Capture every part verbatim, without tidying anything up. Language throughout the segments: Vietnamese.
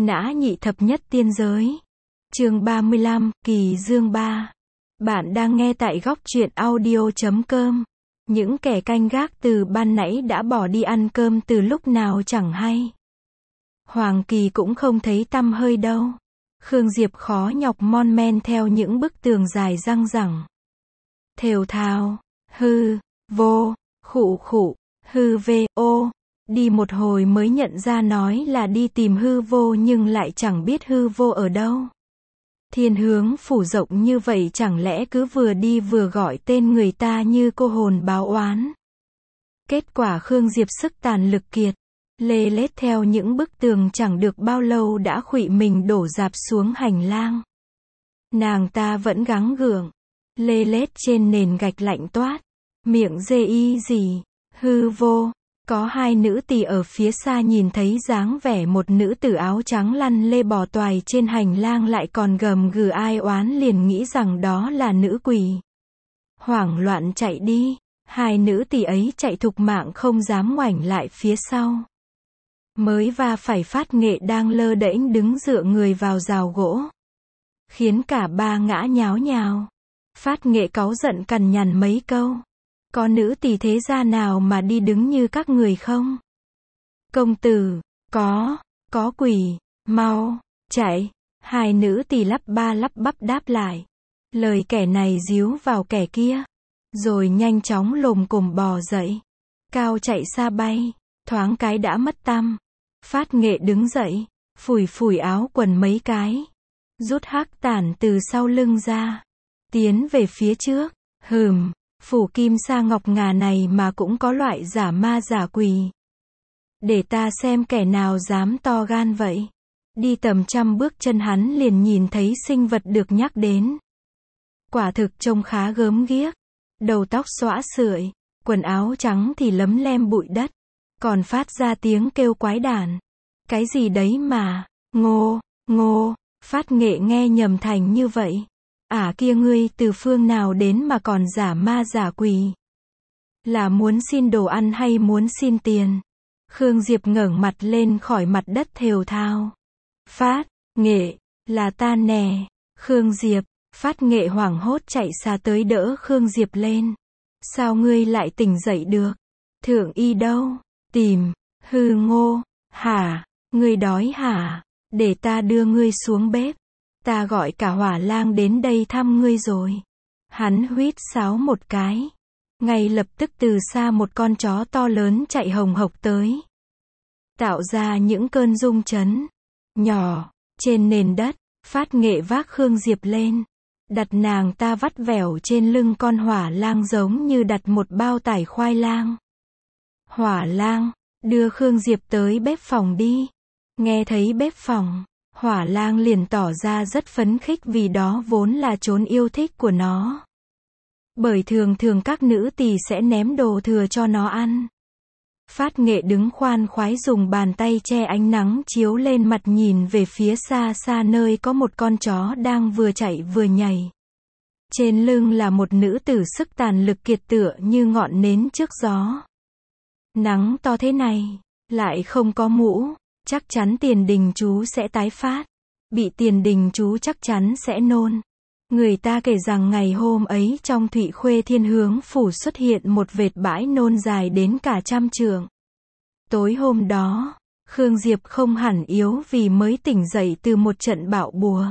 Nã nhị thập nhất tiên giới. Chương ba mươi lăm, Kỳ Dương ba. Bạn đang nghe tại góc truyện audio chấm com. Những kẻ canh gác từ ban nãy đã bỏ đi ăn cơm từ lúc nào chẳng hay. Hoàng Kỳ cũng không thấy tăm hơi đâu. Khương Diệp khó nhọc mon men theo những bức tường dài răng rẳng. Thều thào, hư, vô, khụ khụ, hư vê, ô. Đi một hồi mới nhận ra nói là đi tìm hư vô nhưng lại chẳng biết hư vô ở đâu. Thiên hướng phủ rộng như vậy chẳng lẽ cứ vừa đi vừa gọi tên người ta như cô hồn báo oán. Kết quả Khương Diệp sức tàn lực kiệt, lê lết theo những bức tường chẳng được bao lâu đã khuỵu mình đổ rạp xuống hành lang. Nàng ta vẫn gắng gượng, lê lết trên nền gạch lạnh toát, miệng dê y gì, hư vô. Có hai nữ tỳ ở phía xa nhìn thấy dáng vẻ một nữ tử áo trắng lăn lê bò toài trên hành lang lại còn gầm gừ ai oán liền nghĩ rằng đó là nữ quỷ. Hoảng loạn chạy đi, hai nữ tỳ ấy chạy thục mạng không dám ngoảnh lại phía sau. Mới va phải Phát Nghệ đang lơ đễnh đứng dựa người vào rào gỗ, khiến cả ba ngã nháo nhào. Phát Nghệ cáu giận cằn nhằn mấy câu. Có nữ tỳ thế gia nào mà đi đứng như các người không? Công tử, có, có quỷ, mau, chạy. Hai nữ tỳ lắp ba lắp bắp đáp lại. Lời kẻ này díu vào kẻ kia. Rồi nhanh chóng lồm cồm bò dậy. Cao chạy xa bay, thoáng cái đã mất tăm. Phát Nghệ đứng dậy, phủi phủi áo quần mấy cái. Rút hắc tản từ sau lưng ra. Tiến về phía trước, hừm. Phủ kim sa ngọc ngà này mà cũng có loại giả ma giả quỷ. Để ta xem kẻ nào dám to gan vậy. Đi tầm trăm bước chân hắn liền nhìn thấy sinh vật được nhắc đến. Quả thực trông khá gớm ghiếc. Đầu tóc xõa sưởi, quần áo trắng thì lấm lem bụi đất. Còn phát ra tiếng kêu quái đản. Cái gì đấy mà, ngô, ngô, Phát Nghệ nghe nhầm thành như vậy. À kia ngươi từ phương nào đến mà còn giả ma giả quỷ? Là muốn xin đồ ăn hay muốn xin tiền? Khương Diệp ngẩng mặt lên khỏi mặt đất thều thào. Phát Nghệ, là ta nè. Khương Diệp, Phát Nghệ hoảng hốt chạy xa tới đỡ Khương Diệp lên. Sao ngươi lại tỉnh dậy được? Thượng y đâu? Tìm, hư ngô, hả? Ngươi đói hả? Để ta đưa ngươi xuống bếp. Ta gọi cả hỏa lang đến đây thăm ngươi rồi. Hắn huýt sáo một cái. Ngay lập tức từ xa một con chó to lớn chạy hồng hộc tới. Tạo ra những cơn rung chấn nhỏ trên nền đất. Phát Nghệ vác Khương Diệp lên. Đặt nàng ta vắt vẻo trên lưng con hỏa lang giống như đặt một bao tải khoai lang. Hỏa lang, đưa Khương Diệp tới bếp phòng đi. Nghe thấy bếp phòng, hỏa lang liền tỏ ra rất phấn khích vì đó vốn là chốn yêu thích của nó. Bởi thường thường các nữ tỳ sẽ ném đồ thừa cho nó ăn. Phát Nghệ đứng khoan khoái dùng bàn tay che ánh nắng chiếu lên mặt nhìn về phía xa xa nơi có một con chó đang vừa chạy vừa nhảy. Trên lưng là một nữ tử sức tàn lực kiệt tựa như ngọn nến trước gió. Nắng to thế này, lại không có mũ. Chắc chắn Tiền Đình chú sẽ tái phát. Bị Tiền Đình chú chắc chắn sẽ nôn. Người ta kể rằng ngày hôm ấy trong Thụy Khuê Thiên Hướng phủ xuất hiện một vệt bãi nôn dài đến cả trăm trượng. Tối hôm đó, Khương Diệp không hẳn yếu vì mới tỉnh dậy từ một trận bạo bùa.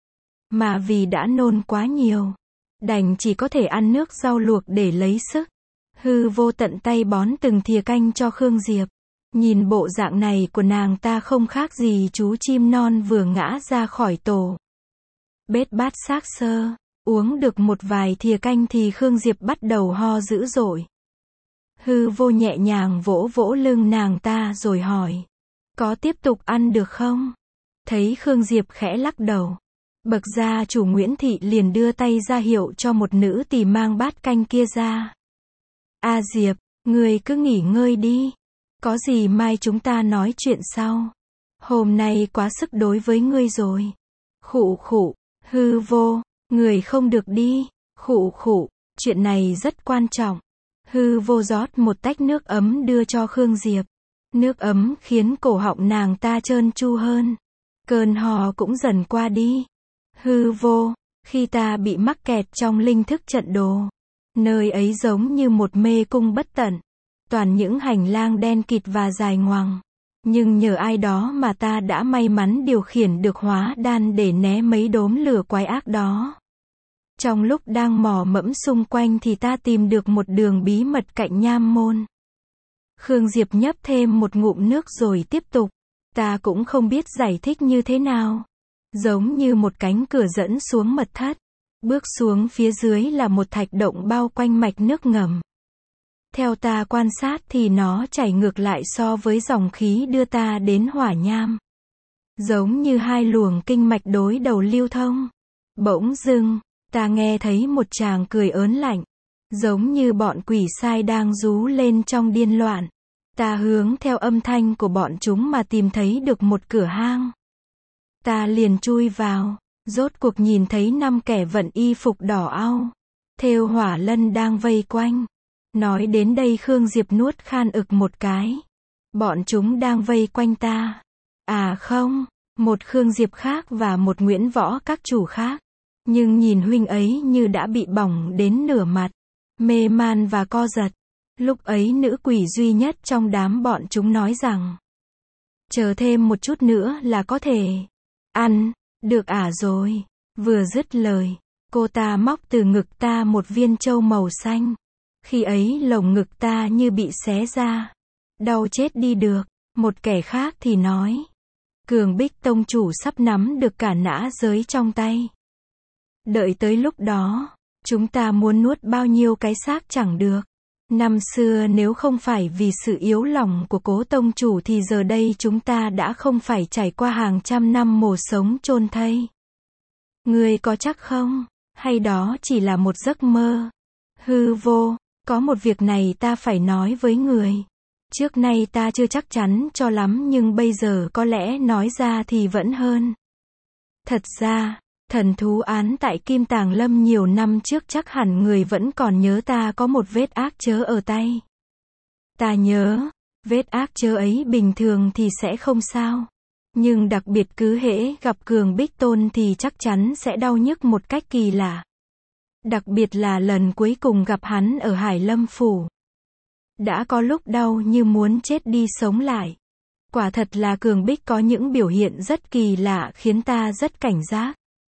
Mà vì đã nôn quá nhiều. Đành chỉ có thể ăn nước rau luộc để lấy sức. Hư vô tận tay bón từng thìa canh cho Khương Diệp. Nhìn bộ dạng này của nàng ta không khác gì chú chim non vừa ngã ra khỏi tổ. Bết bát xác sơ, uống được một vài thìa canh thì Khương Diệp bắt đầu ho dữ dội. Hư vô nhẹ nhàng vỗ vỗ lưng nàng ta rồi hỏi. Có tiếp tục ăn được không? Thấy Khương Diệp khẽ lắc đầu. Bậc gia chủ Nguyễn Thị liền đưa tay ra hiệu cho một nữ tỳ mang bát canh kia ra. A Diệp, ngươi cứ nghỉ ngơi đi. Có gì mai chúng ta nói chuyện sau. Hôm nay quá sức đối với ngươi rồi. Khụ khụ, hư vô, người không được đi. Khụ khụ, chuyện này rất quan trọng. Hư vô rót một tách nước ấm đưa cho Khương Diệp. Nước ấm khiến cổ họng nàng ta trơn tru hơn. Cơn ho cũng dần qua đi. Hư vô, khi ta bị mắc kẹt trong linh thức trận đồ. Nơi ấy giống như một mê cung bất tận. Toàn những hành lang đen kịt và dài ngoằng. Nhưng nhờ ai đó mà ta đã may mắn điều khiển được hóa đan để né mấy đốm lửa quái ác đó. Trong lúc đang mò mẫm xung quanh thì ta tìm được một đường bí mật cạnh nham môn. Khương Diệp nhấp thêm một ngụm nước rồi tiếp tục. Ta cũng không biết giải thích như thế nào. Giống như một cánh cửa dẫn xuống mật thất. Bước xuống phía dưới là một thạch động bao quanh mạch nước ngầm. Theo ta quan sát thì nó chảy ngược lại so với dòng khí đưa ta đến hỏa nham. Giống như hai luồng kinh mạch đối đầu lưu thông. Bỗng dưng, ta nghe thấy một tràng cười ớn lạnh. Giống như bọn quỷ sai đang rú lên trong điên loạn. Ta hướng theo âm thanh của bọn chúng mà tìm thấy được một cửa hang. Ta liền chui vào, rốt cuộc nhìn thấy năm kẻ vận y phục đỏ au. Thêu hỏa lân đang vây quanh. Nói đến đây Khương Diệp nuốt khan ực một cái. Bọn chúng đang vây quanh ta. À không, một Khương Diệp khác và một Nguyễn Võ các chủ khác. Nhưng nhìn huynh ấy như đã bị bỏng đến nửa mặt. Mê man và co giật. Lúc ấy nữ quỷ duy nhất trong đám bọn chúng nói rằng. Chờ thêm một chút nữa là có thể ăn, được ả rồi. Vừa dứt lời, cô ta móc từ ngực ta một viên châu màu xanh. Khi ấy lồng ngực ta như bị xé ra. Đau chết đi được. Một kẻ khác thì nói. Cường Bích tông chủ sắp nắm được cả nã giới trong tay. Đợi tới lúc đó, chúng ta muốn nuốt bao nhiêu cái xác chẳng được. Năm xưa nếu không phải vì sự yếu lòng của cố tông chủ thì giờ đây chúng ta đã không phải trải qua hàng trăm năm mồ sống chôn thây. Ngươi có chắc không? Hay đó chỉ là một giấc mơ? Hư vô, có một việc này ta phải nói với người. Trước nay ta chưa chắc chắn cho lắm nhưng bây giờ có lẽ nói ra thì vẫn hơn. Thật ra, thần thú án tại Kim Tàng Lâm nhiều năm trước chắc hẳn người vẫn còn nhớ ta có một vết ác chớ ở tay. Ta nhớ, vết ác chớ ấy bình thường thì sẽ không sao. Nhưng đặc biệt cứ hễ gặp Cường Bích Tôn thì chắc chắn sẽ đau nhức một cách kỳ lạ. Đặc biệt là lần cuối cùng gặp hắn ở Hải Lâm Phủ. Đã có lúc đau như muốn chết đi sống lại. Quả thật là Cường Bích có những biểu hiện rất kỳ lạ khiến ta rất cảnh giác.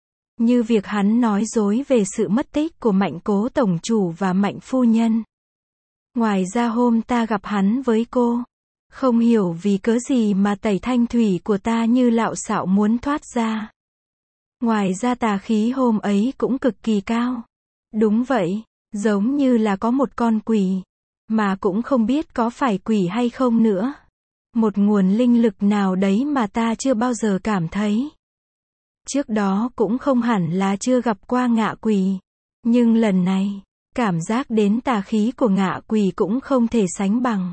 Như việc hắn nói dối về sự mất tích của Mạnh cố tổng chủ và Mạnh phu nhân. Ngoài ra hôm ta gặp hắn với cô. Không hiểu vì cớ gì mà tẩy thanh thủy của ta như lạo xạo muốn thoát ra. Ngoài ra tà khí hôm ấy cũng cực kỳ cao. Đúng vậy, giống như là có một con quỷ. Mà cũng không biết có phải quỷ hay không nữa. Một nguồn linh lực nào đấy mà ta chưa bao giờ cảm thấy. Trước đó cũng không hẳn là chưa gặp qua ngạ quỷ. Nhưng lần này, cảm giác đến tà khí của ngạ quỷ cũng không thể sánh bằng.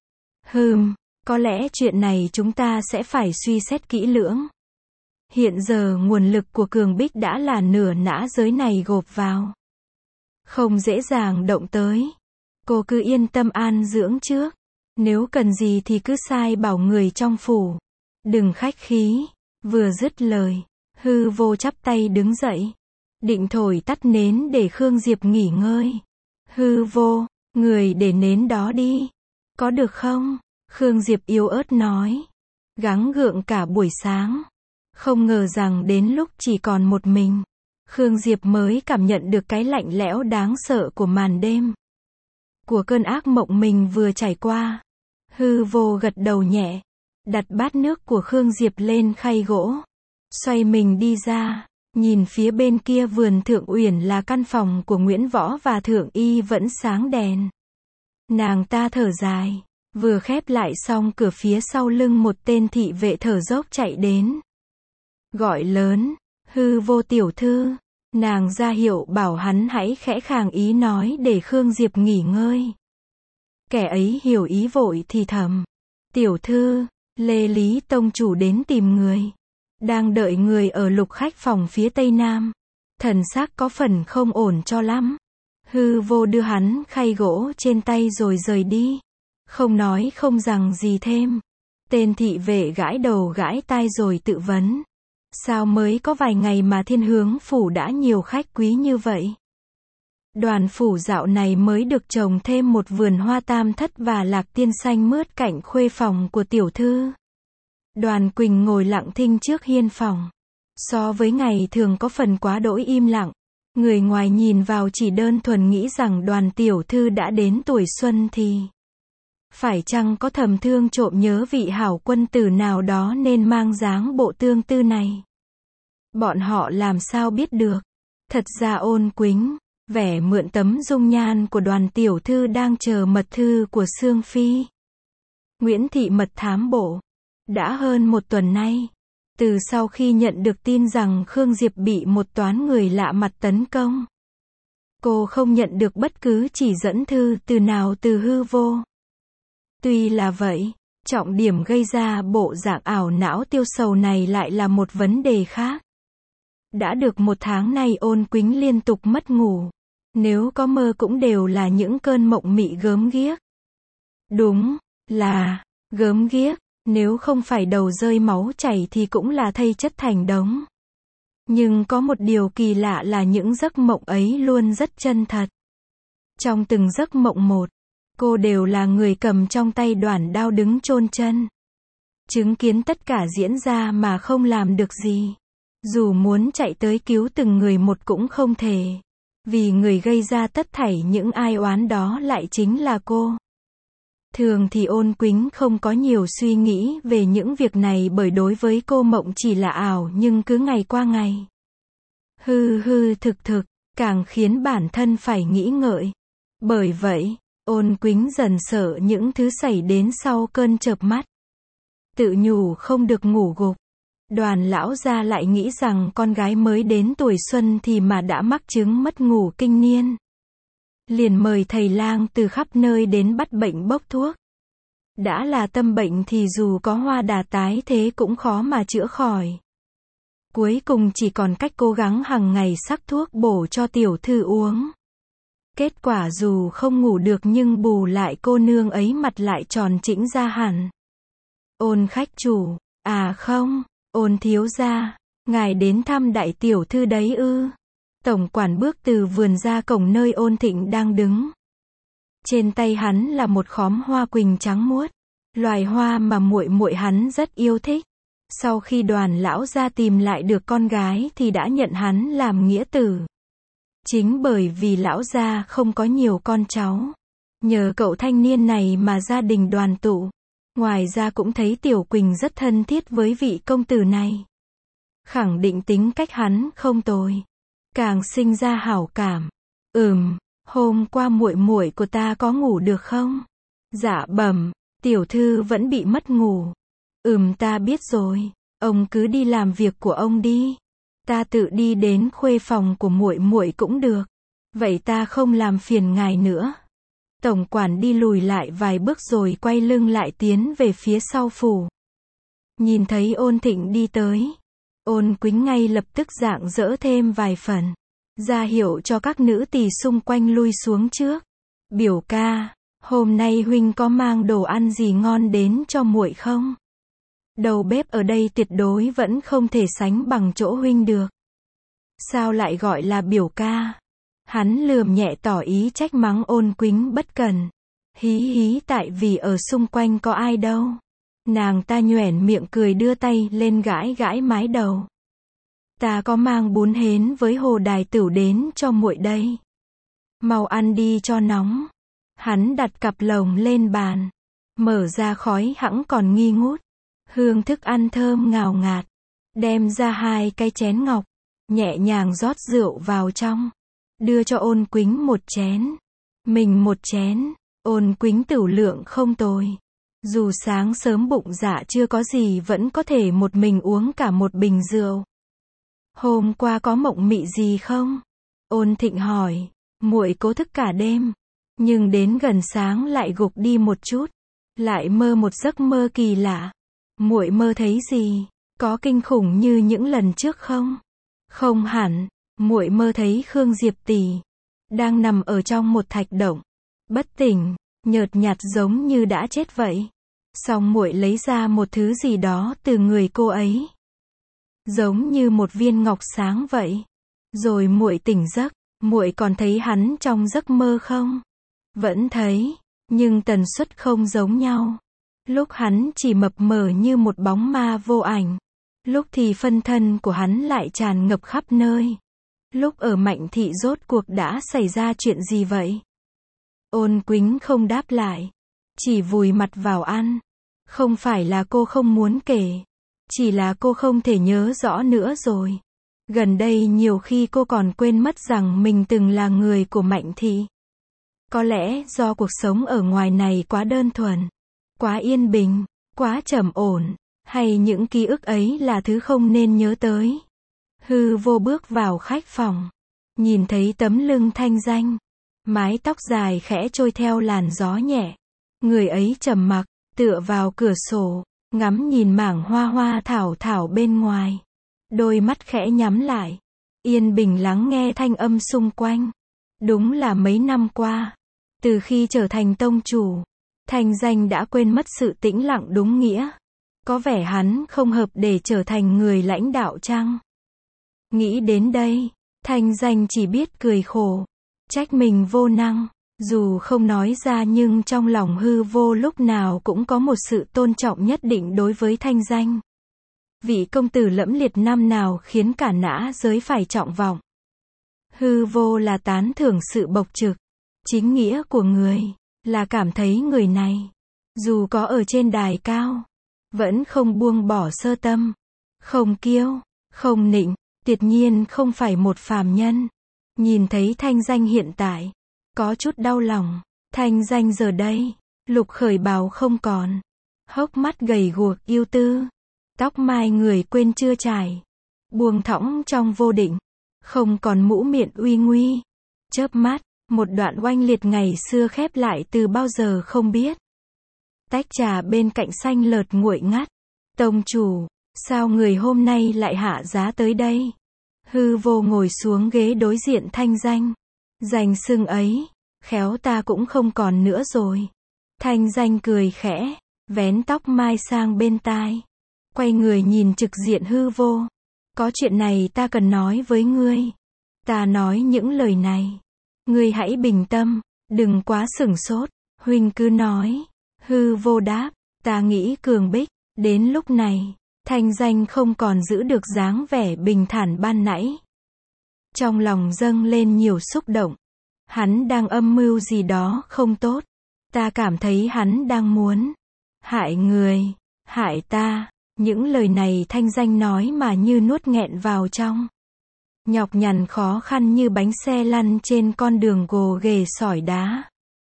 Hừm, có lẽ chuyện này chúng ta sẽ phải suy xét kỹ lưỡng. Hiện giờ nguồn lực của Cường Bích đã là nửa nã giới này gộp vào. Không dễ dàng động tới. Cô cứ yên tâm an dưỡng trước. Nếu cần gì thì cứ sai bảo người trong phủ. Đừng khách khí. Vừa dứt lời, hư vô chắp tay đứng dậy. Định thổi tắt nến để Khương Diệp nghỉ ngơi. Hư vô, người để nến đó đi. Có được không? Khương Diệp yếu ớt nói. Gắng gượng cả buổi sáng. Không ngờ rằng đến lúc chỉ còn một mình, Khương Diệp mới cảm nhận được cái lạnh lẽo đáng sợ của màn đêm. Của cơn ác mộng mình vừa trải qua. Hư vô gật đầu nhẹ. Đặt bát nước của Khương Diệp lên khay gỗ. Xoay mình đi ra. Nhìn phía bên kia vườn Thượng Uyển là căn phòng của Nguyễn Võ và Thượng Y vẫn sáng đèn. Nàng ta thở dài. Vừa khép lại xong cửa phía sau lưng một tên thị vệ thở dốc chạy đến. Gọi lớn. Hư vô tiểu thư. Nàng ra hiệu bảo hắn hãy khẽ khàng ý nói để Khương Diệp nghỉ ngơi. Kẻ ấy hiểu ý vội thì thầm. Tiểu thư, Lê Lý tông chủ đến tìm người. Đang đợi người ở lục khách phòng phía tây nam. Thần sắc có phần không ổn cho lắm. Hư vô đưa hắn khay gỗ trên tay rồi rời đi. Không nói không rằng gì thêm. Tên thị vệ gãi đầu gãi tai rồi tự vấn. Sao mới có vài ngày mà Thiên Hướng phủ đã nhiều khách quý như vậy? Đoàn phủ dạo này mới được trồng thêm một vườn hoa tam thất và lạc tiên xanh mướt cạnh khuê phòng của tiểu thư. Đoàn Quỳnh ngồi lặng thinh trước hiên phòng. So với ngày thường có phần quá đỗi im lặng. Người ngoài nhìn vào chỉ đơn thuần nghĩ rằng Đoàn tiểu thư đã đến tuổi xuân thì phải chăng có thầm thương trộm nhớ vị hảo quân tử nào đó nên mang dáng bộ tương tư này. Bọn họ làm sao biết được. Thật ra Ôn Quýnh, vẻ mượn tấm dung nhan của Đoàn tiểu thư đang chờ mật thư của Sương Phi. Nguyễn Thị mật thám bộ. Đã hơn một tuần nay, từ sau khi nhận được tin rằng Khương Diệp bị một toán người lạ mặt tấn công, cô không nhận được bất cứ chỉ dẫn thư từ nào từ hư vô. Tuy là vậy, trọng điểm gây ra bộ dạng ảo não tiêu sầu này lại là một vấn đề khác. Đã được một tháng nay Ôn Quýnh liên tục mất ngủ. Nếu có mơ cũng đều là những cơn mộng mị gớm ghiếc. Đúng là gớm ghiếc, nếu không phải đầu rơi máu chảy thì cũng là thây chất thành đống. Nhưng có một điều kỳ lạ là những giấc mộng ấy luôn rất chân thật. Trong từng giấc mộng một, cô đều là người cầm trong tay đoản đao đứng chôn chân. Chứng kiến tất cả diễn ra mà không làm được gì. Dù muốn chạy tới cứu từng người một cũng không thể. Vì người gây ra tất thảy những ai oán đó lại chính là cô. Thường thì Ôn Quýnh không có nhiều suy nghĩ về những việc này bởi đối với cô mộng chỉ là ảo nhưng cứ ngày qua ngày. Hư hư thực thực, càng khiến bản thân phải nghĩ ngợi. Bởi vậy, Ôn Quýnh dần sợ những thứ xảy đến sau cơn chợp mắt. Tự nhủ không được ngủ gục. Đoàn lão gia lại nghĩ rằng con gái mới đến tuổi xuân thì mà đã mắc chứng mất ngủ kinh niên. Liền mời thầy lang từ khắp nơi đến bắt bệnh bốc thuốc. Đã là tâm bệnh thì dù có hoa đà tái thế cũng khó mà chữa khỏi. Cuối cùng chỉ còn cách cố gắng hàng ngày sắc thuốc bổ cho tiểu thư uống. Kết quả dù không ngủ được nhưng bù lại cô nương ấy mặt lại tròn trĩnh ra hẳn. Ôn khách chủ, à không, Ôn thiếu gia, ngài đến thăm đại tiểu thư đấy ư? Tổng quản bước từ vườn ra cổng nơi Ôn Thịnh đang đứng. Trên tay hắn là một khóm hoa quỳnh trắng muốt, loài hoa mà muội muội hắn rất yêu thích. Sau khi Đoàn lão gia tìm lại được con gái thì đã nhận hắn làm nghĩa tử. Chính bởi vì lão gia không có nhiều con cháu, nhờ cậu thanh niên này mà gia đình đoàn tụ. Ngoài ra cũng thấy Tiểu Quỳnh rất thân thiết với vị công tử này. Khẳng định tính cách hắn không tồi. Càng sinh ra hảo cảm. Ừm, hôm qua muội muội của ta có ngủ được không? Dạ bẩm, tiểu thư vẫn bị mất ngủ. Ừm ta biết rồi, ông cứ đi làm việc của ông đi. Ta tự đi đến khuê phòng của muội muội cũng được. Vậy ta không làm phiền ngài nữa. Tổng quản đi lùi lại vài bước rồi quay lưng lại tiến về phía sau phủ. Nhìn thấy Ôn Thịnh đi tới, Ôn Quýnh ngay lập tức rạng rỡ thêm vài phần, ra hiệu cho các nữ tỳ xung quanh lui xuống trước. Biểu ca, hôm nay huynh có mang đồ ăn gì ngon đến cho muội không? Đầu bếp ở đây tuyệt đối vẫn không thể sánh bằng chỗ huynh được. Sao lại gọi là biểu ca? Hắn lườm nhẹ tỏ ý trách mắng Ôn Quýnh bất cần. Hí hí tại vì ở xung quanh có ai đâu. Nàng ta nhoẻn miệng cười đưa tay lên gãi gãi mái đầu. Ta có mang bún hến với hồ đài tửu đến cho muội đây. Mau ăn đi cho nóng. Hắn đặt cặp lồng lên bàn. Mở ra khói hẵng còn nghi ngút. Hương thức ăn thơm ngào ngạt. Đem ra hai cái chén ngọc. Nhẹ nhàng rót rượu vào trong. Đưa cho Ôn Quýnh một chén. Mình một chén. Ôn Quýnh tửu lượng không tồi. Dù sáng sớm bụng dạ chưa có gì vẫn có thể một mình uống cả một bình rượu. Hôm qua có mộng mị gì không? Ôn Thịnh hỏi. Muội cố thức cả đêm. Nhưng đến gần sáng lại gục đi một chút. Lại mơ một giấc mơ kỳ lạ. Muội mơ thấy gì? Có kinh khủng như những lần trước không? Không hẳn. Muội mơ thấy Khương Diệp tỷ đang nằm ở trong một thạch động, bất tỉnh, nhợt nhạt giống như đã chết vậy. Xong muội lấy ra một thứ gì đó từ người cô ấy. Giống như một viên ngọc sáng vậy. Rồi muội tỉnh giấc, muội còn thấy hắn trong giấc mơ không? Vẫn thấy, nhưng tần suất không giống nhau. Lúc hắn chỉ mập mờ như một bóng ma vô ảnh. Lúc thì phân thân của hắn lại tràn ngập khắp nơi. Lúc ở Mạnh Thị rốt cuộc đã xảy ra chuyện gì vậy? Ôn Quýnh không đáp lại. Chỉ vùi mặt vào ăn. Không phải là cô không muốn kể. Chỉ là cô không thể nhớ rõ nữa rồi. Gần đây nhiều khi cô còn quên mất rằng mình từng là người của Mạnh Thị. Có lẽ do cuộc sống ở ngoài này quá đơn thuần, quá yên bình, quá trầm ổn, hay những ký ức ấy là thứ không nên nhớ tới. Hư Vô bước vào khách phòng, nhìn thấy tấm lưng Thanh Danh, mái tóc dài khẽ trôi theo làn gió nhẹ. Người ấy trầm mặc, tựa vào cửa sổ, ngắm nhìn mảng hoa hoa thảo thảo bên ngoài. Đôi mắt khẽ nhắm lại, yên bình lắng nghe thanh âm xung quanh. Đúng là mấy năm qua, từ khi trở thành tông chủ, Thanh Danh đã quên mất sự tĩnh lặng đúng nghĩa. Có vẻ hắn không hợp để trở thành người lãnh đạo chăng? Nghĩ đến đây, Thanh Danh chỉ biết cười khổ, trách mình vô năng. Dù không nói ra nhưng trong lòng Hư Vô lúc nào cũng có một sự tôn trọng nhất định đối với Thanh Danh. Vị công tử lẫm liệt năm nào khiến cả nã giới phải trọng vọng. Hư Vô là tán thưởng sự bộc trực, chính nghĩa của người, là cảm thấy người này, dù có ở trên đài cao, vẫn không buông bỏ sơ tâm, không kiêu, không nịnh, tuyệt nhiên không phải một phàm nhân. Nhìn thấy Thanh Danh hiện tại, có chút đau lòng. Thanh Danh giờ đây, lục khởi bào không còn, hốc mắt gầy guộc yêu tư, tóc mai người quên chưa trải, buông thõng trong vô định, không còn mũ miệng uy nguy. Chớp mắt, một đoạn oanh liệt ngày xưa khép lại từ bao giờ không biết. Tách trà bên cạnh xanh lợt nguội ngắt. Tông chủ, sao người hôm nay lại hạ giá tới đây? Hư Vô ngồi xuống ghế đối diện Thanh Danh. Danh xưng ấy, khéo ta cũng không còn nữa rồi. Thanh Danh cười khẽ, vén tóc mai sang bên tai. Quay người nhìn trực diện Hư Vô. Có chuyện này ta cần nói với ngươi. Ta nói những lời này, ngươi hãy bình tâm, đừng quá sửng sốt. Huynh cứ nói. Hư Vô đáp, ta nghĩ Cường Bích. Đến lúc này, Thanh Danh không còn giữ được dáng vẻ bình thản ban nãy. Trong lòng dâng lên nhiều xúc động. Hắn đang âm mưu gì đó không tốt. Ta cảm thấy hắn đang muốn hại người, hại ta. Những lời này Thanh Danh nói mà như nuốt nghẹn vào trong. Nhọc nhằn khó khăn như bánh xe lăn trên con đường gồ ghề sỏi đá.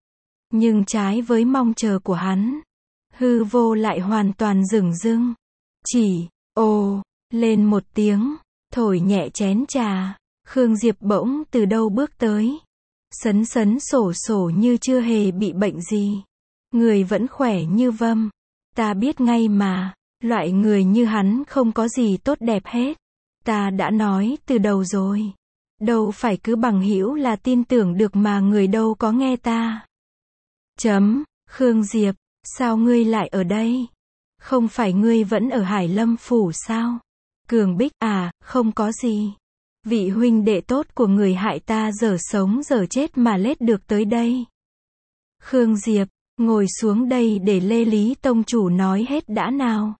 Nhưng trái với mong chờ của hắn, Hư Vô lại hoàn toàn dửng dưng. Chỉ, ồ, lên một tiếng, thổi nhẹ chén trà. Khương Diệp bỗng từ đâu bước tới. Sấn sấn sổ sổ như chưa hề bị bệnh gì. Người vẫn khỏe như vâm. Ta biết ngay mà, loại người như hắn không có gì tốt đẹp hết. Ta đã nói từ đầu rồi. Đâu phải cứ bằng hữu là tin tưởng được mà người đâu có nghe ta. Chấm, Khương Diệp, sao ngươi lại ở đây? Không phải ngươi vẫn ở Hải Lâm Phủ sao? Cường Bích, à, không có gì. Vị huynh đệ tốt của người hại ta giờ sống giờ chết mà lết được tới đây. Khương Diệp, ngồi xuống đây để Lê Lý Tông Chủ nói hết đã nào.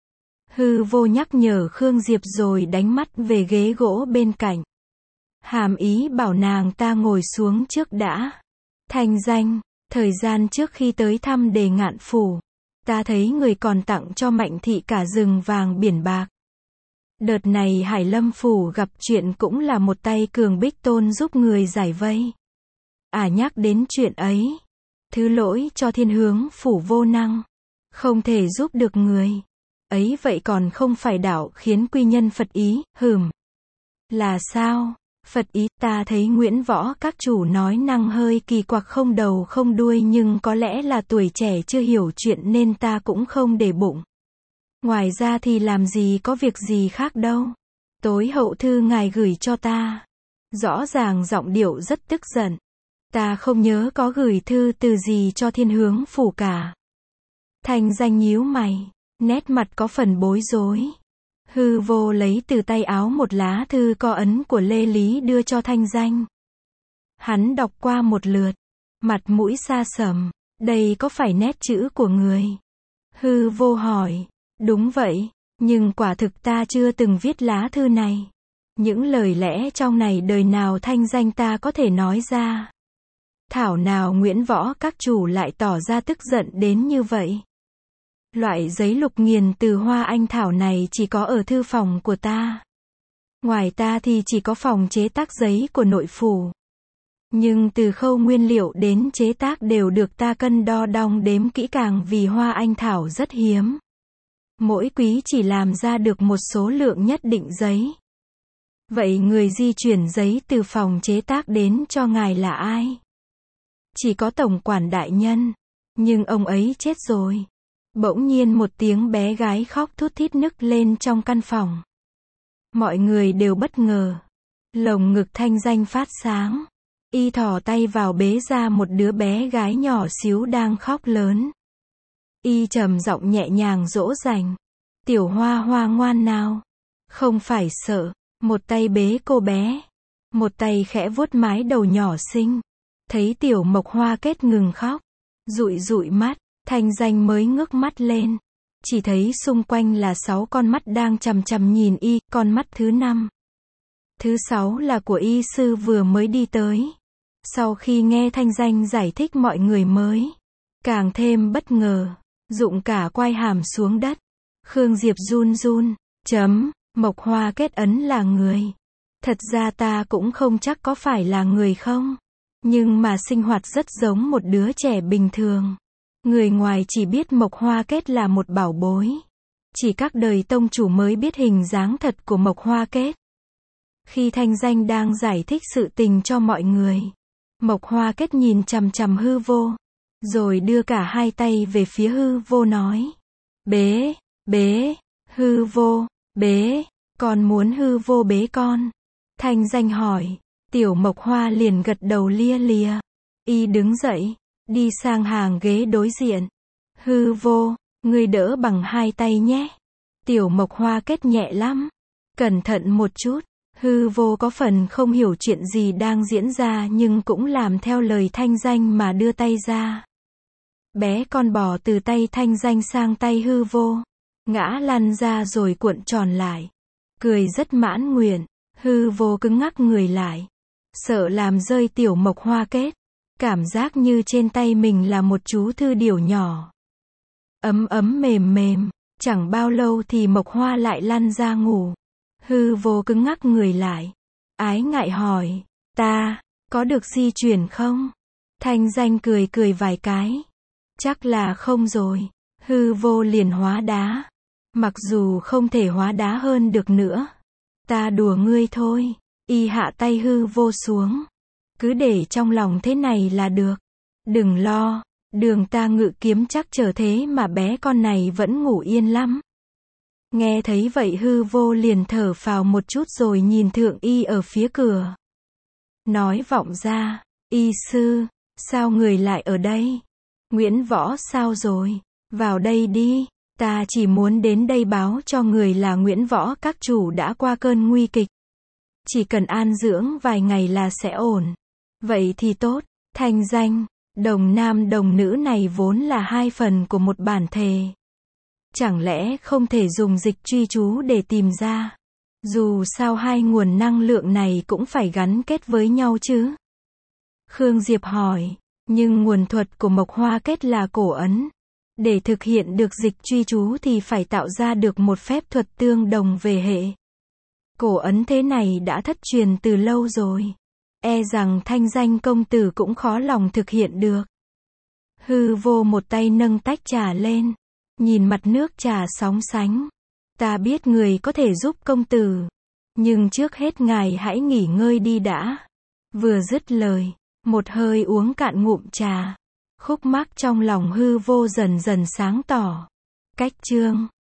Hư Vô nhắc nhở Khương Diệp rồi đánh mắt về ghế gỗ bên cạnh. Hàm ý bảo nàng ta ngồi xuống trước đã. Thanh Danh, thời gian trước khi tới thăm Đề Ngạn Phủ, ta thấy người còn tặng cho Mạnh Thị cả rừng vàng biển bạc. Đợt này Hải Lâm Phủ gặp chuyện cũng là một tay Cường Bích Tôn giúp người giải vây. À nhắc đến chuyện ấy, thứ lỗi cho Thiên Hướng Phủ vô năng, không thể giúp được người. Ấy vậy còn không phải đạo khiến quy nhân Phật ý, hừm. Là sao? Phật ý, ta thấy Nguyễn Võ các chủ nói năng hơi kỳ quặc không đầu không đuôi nhưng có lẽ là tuổi trẻ chưa hiểu chuyện nên ta cũng không để bụng. Ngoài ra thì làm gì có việc gì khác đâu. Tối hậu thư ngài gửi cho ta. Rõ ràng giọng điệu rất tức giận. Ta không nhớ có gửi thư từ gì cho Thiên Hướng Phủ cả. Thanh Danh nhíu mày, nét mặt có phần bối rối. Hư Vô lấy từ tay áo một lá thư có ấn của Lê Lý đưa cho Thanh Danh. Hắn đọc qua một lượt, mặt mũi xa sầm, đây có phải nét chữ của người? Hư Vô hỏi, đúng vậy, nhưng quả thực ta chưa từng viết lá thư này. Những lời lẽ trong này đời nào Thanh Danh ta có thể nói ra. Thảo nào Nguyễn Võ các chủ lại tỏ ra tức giận đến như vậy. Loại giấy lục nghiền từ hoa anh thảo này chỉ có ở thư phòng của ta. Ngoài ta thì chỉ có phòng chế tác giấy của nội phủ. Nhưng từ khâu nguyên liệu đến chế tác đều được ta cân đo đong đếm kỹ càng vì hoa anh thảo rất hiếm. Mỗi quý chỉ làm ra được một số lượng nhất định giấy. Vậy người di chuyển giấy từ phòng chế tác đến cho ngài là ai? Chỉ có tổng quản đại nhân. Nhưng ông ấy chết rồi. Bỗng nhiên một tiếng bé gái khóc thút thít nức lên trong căn phòng. Mọi người đều bất ngờ. Lồng ngực Thanh Danh phát sáng. Y thò tay vào bế ra một đứa bé gái nhỏ xíu đang khóc lớn. Y trầm giọng nhẹ nhàng dỗ dành. Tiểu Hoa Hoa ngoan nào. Không phải sợ. Một tay bế cô bé. Một tay khẽ vuốt mái đầu nhỏ xinh. Thấy Tiểu Mộc Hoa Kết ngừng khóc. Dụi dụi mắt. Thanh Danh mới ngước mắt lên. Chỉ thấy xung quanh là sáu con mắt đang chằm chằm nhìn y. Con mắt thứ năm. Thứ sáu là của y sư vừa mới đi tới. Sau khi nghe Thanh Danh giải thích mọi người mới. Càng thêm bất ngờ. Rụng cả quai hàm xuống đất. Khương Diệp run run. Chấm. Mộc Hoa Kết ấn là người. Thật ra ta cũng không chắc có phải là người không. Nhưng mà sinh hoạt rất giống một đứa trẻ bình thường. Người ngoài chỉ biết Mộc Hoa Kết là một bảo bối. Chỉ các đời tông chủ mới biết hình dáng thật của Mộc Hoa Kết. Khi Thanh Danh đang giải thích sự tình cho mọi người, Mộc Hoa Kết nhìn chằm chằm Hư Vô. Rồi đưa cả hai tay về phía Hư Vô nói. Bế, bế, Hư Vô, bế, con muốn Hư Vô bế con. Thanh Danh hỏi. Tiểu Mộc Hoa liền gật đầu lia lìa. Y đứng dậy. Đi sang hàng ghế đối diện. Hư Vô, ngươi đỡ bằng hai tay nhé. Tiểu Mộc Hoa Kết nhẹ lắm. Cẩn thận một chút. Hư Vô có phần không hiểu chuyện gì đang diễn ra nhưng cũng làm theo lời Thanh Danh mà đưa tay ra. Bé con bò từ tay Thanh Danh sang tay Hư Vô. Ngã lăn ra rồi cuộn tròn lại. Cười rất mãn nguyện. Hư Vô cứng ngắc người lại. Sợ làm rơi Tiểu Mộc Hoa Kết. Cảm giác như trên tay mình là một chú thư điểu nhỏ. Ấm ấm mềm mềm. Chẳng bao lâu thì Mộc Hoa lại lăn ra ngủ. Hư Vô cứng ngắc người lại. Ái ngại hỏi. Ta, có được di chuyển không? Thanh Danh cười cười vài cái. Chắc là không rồi. Hư Vô liền hóa đá. Mặc dù không thể hóa đá hơn được nữa. Ta đùa ngươi thôi. Y hạ tay Hư Vô xuống. Cứ để trong lòng thế này là được. Đừng lo. Đường ta ngự kiếm chắc trở thế mà bé con này vẫn ngủ yên lắm. Nghe thấy vậy Hư Vô liền thở phào một chút rồi nhìn Thượng Y ở phía cửa. Nói vọng ra. Y sư. Sao người lại ở đây? Nguyễn Võ sao rồi? Vào đây đi. Ta chỉ muốn đến đây báo cho người là Nguyễn Võ các chủ đã qua cơn nguy kịch. Chỉ cần an dưỡng vài ngày là sẽ ổn. Vậy thì tốt. Thanh Danh, đồng nam đồng nữ này vốn là hai phần của một bản thề. Chẳng lẽ không thể dùng dịch truy chú để tìm ra? Dù sao hai nguồn năng lượng này cũng phải gắn kết với nhau chứ? Khương Diệp hỏi. Nhưng nguồn thuật của Mộc Hoa Kết là cổ ấn. Để thực hiện được dịch truy chú thì phải tạo ra được một phép thuật tương đồng về hệ. Cổ ấn thế này đã thất truyền từ lâu rồi. E rằng Thanh Danh công tử cũng khó lòng thực hiện được. Hư Vô một tay nâng tách trà lên. Nhìn mặt nước trà sóng sánh. Ta biết người có thể giúp công tử. Nhưng trước hết ngài hãy nghỉ ngơi đi đã. Vừa dứt lời. Một hơi uống cạn ngụm trà. Khúc mắc trong lòng Hư Vô dần dần sáng tỏ. Cách chương